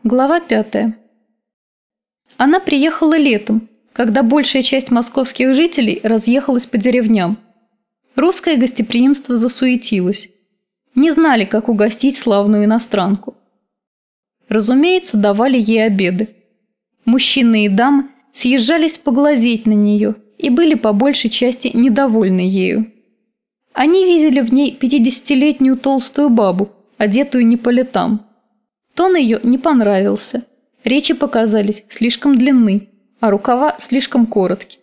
Глава 5. Она приехала летом, когда большая часть московских жителей разъехалась по деревням. Русское гостеприимство засуетилось. Не знали, как угостить славную иностранку. Разумеется, давали ей обеды. Мужчины и дамы съезжались поглазеть на нее и были по большей части недовольны ею. Они видели в ней 50-летнюю толстую бабу, одетую не по летам. Тон ее не понравился, речи показались слишком длинны, а рукава слишком коротки.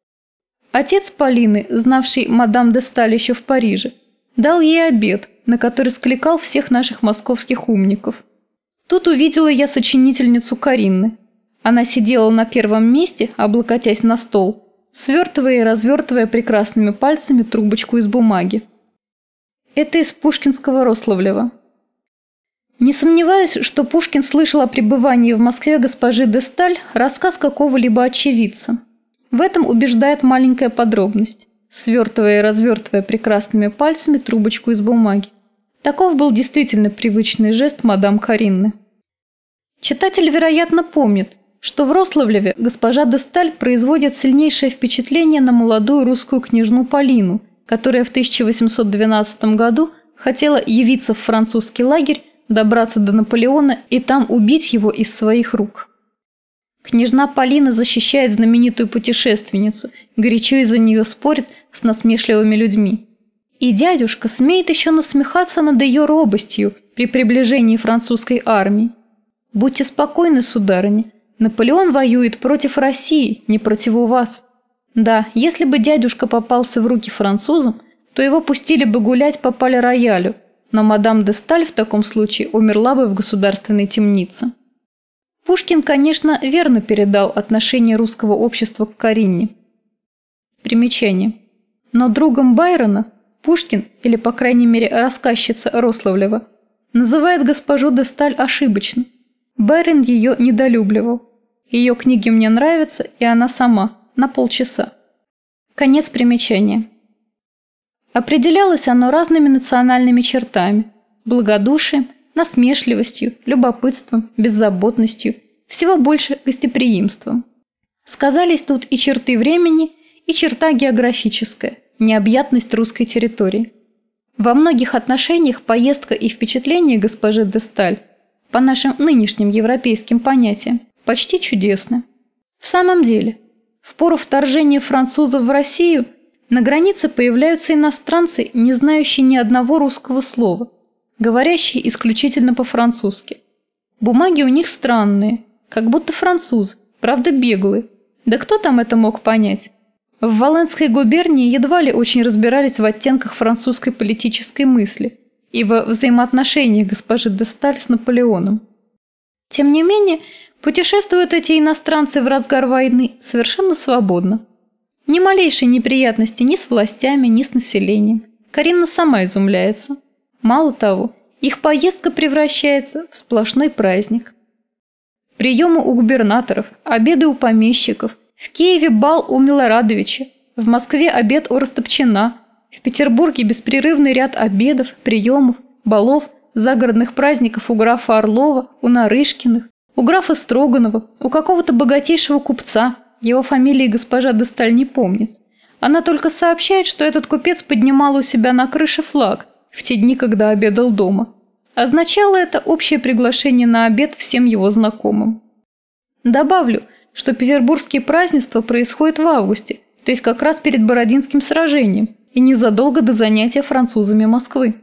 Отец Полины, знавший мадам де Сталь еще в Париже, дал ей обед, на который скликал всех наших московских умников. Тут увидела я сочинительницу Каринны. Она сидела на первом месте, облокотясь на стол, свертывая и развертывая прекрасными пальцами трубочку из бумаги. Это из пушкинского Рославлева. Не сомневаюсь, что Пушкин слышал о пребывании в Москве госпожи де Сталь рассказ какого-либо очевидца. В этом убеждает маленькая подробность, свертывая и развертывая прекрасными пальцами трубочку из бумаги. Таков был действительно привычный жест мадам Каринны. Читатель, вероятно, помнит, что в Рославлеве госпожа де Сталь производит сильнейшее впечатление на молодую русскую княжну Полину, которая в 1812 году хотела явиться в французский лагерь, добраться до Наполеона и там убить его из своих рук. Княжна Полина защищает знаменитую путешественницу, горячо из-за нее спорит с насмешливыми людьми. И дядюшка смеет еще насмехаться над ее робостью при приближении французской армии. Будьте спокойны, сударыня, Наполеон воюет против России, не против вас. Да, если бы дядюшка попался в руки французам, то его пустили бы гулять по Пале-Роялю, но мадам де Сталь в таком случае умерла бы в государственной темнице. Пушкин, конечно, верно передал отношение русского общества к Каринне. Примечание. Но другом Байрона Пушкин, или по крайней мере рассказчица Рославлева, называет госпожу де Сталь ошибочно. Байрон ее недолюбливал. Ее книги мне нравятся, и она сама, на полчаса. Конец примечания. Определялось оно разными национальными чертами – благодушием, насмешливостью, любопытством, беззаботностью, всего больше гостеприимством. Сказались тут и черты времени, и черта географическая – необъятность русской территории. Во многих отношениях поездка и впечатление госпожи де Сталь, по нашим нынешним европейским понятиям, почти чудесны. В самом деле, в пору вторжения французов в Россию на границе появляются иностранцы, не знающие ни одного русского слова, говорящие исключительно по-французски. Бумаги у них странные, как будто французы, правда беглые. Да кто там это мог понять? В Волынской губернии едва ли очень разбирались в оттенках французской политической мысли и во взаимоотношениях госпожи де Сталь с Наполеоном. Тем не менее, путешествуют эти иностранцы в разгар войны совершенно свободно. Ни малейшей неприятности ни с властями, ни с населением. Каринна сама изумляется. Мало того, их поездка превращается в сплошной праздник. Приемы у губернаторов, обеды у помещиков, в Киеве бал у Милорадовича, в Москве обед у Растопчина, в Петербурге беспрерывный ряд обедов, приемов, балов, загородных праздников у графа Орлова, у Нарышкиных, у графа Строганова, у какого-то богатейшего купца. Его фамилии госпожа де Сталь не помнит. Она только сообщает, что этот купец поднимал у себя на крыше флаг в те дни, когда обедал дома. Означало это общее приглашение на обед всем его знакомым. Добавлю, что петербургские празднества происходят в августе, то есть как раз перед Бородинским сражением и незадолго до занятия французами Москвы.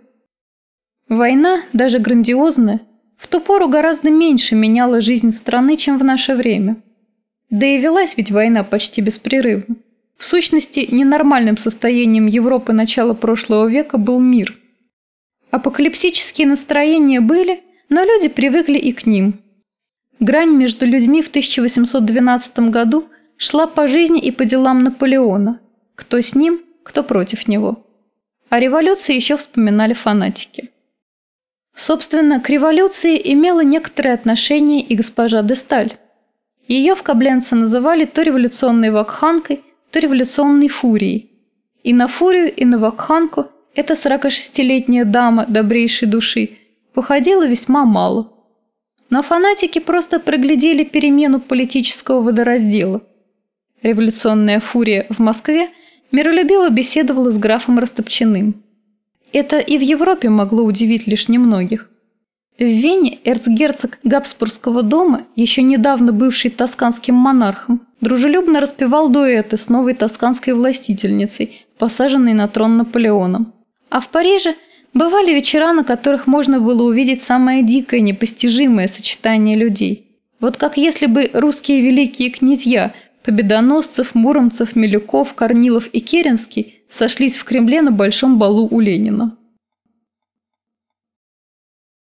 Война, даже грандиозная, в ту пору гораздо меньше меняла жизнь страны, чем в наше время. Да и велась ведь война почти беспрерывно. В сущности, ненормальным состоянием Европы начала прошлого века был мир. Апокалипсические настроения были, но люди привыкли и к ним. Грань между людьми в 1812 году шла по жизни и по делам Наполеона. Кто с ним, кто против него. О революции еще вспоминали фанатики. Собственно, к революции имела некоторое отношение и госпожа де Сталь. Ее в Кобленце называли то революционной вакханкой, то революционной фурией. И на фурию, и на вакханку эта 46-летняя дама добрейшей души походила весьма мало. но фанатики просто проглядели перемену политического водораздела. Революционная фурия в Москве миролюбиво беседовала с графом Растопчиным. Это и в Европе могло удивить лишь немногих. В Вене эрцгерцог Габсбургского дома, еще недавно бывший тосканским монархом, дружелюбно распевал дуэты с новой тосканской властительницей, посаженной на трон Наполеоном. А в Париже бывали вечера, на которых можно было увидеть самое дикое, непостижимое сочетание людей. Вот как если бы русские великие князья Победоносцев, Муромцев, Милюков, Корнилов и Керенский сошлись в Кремле на большом балу у Ленина.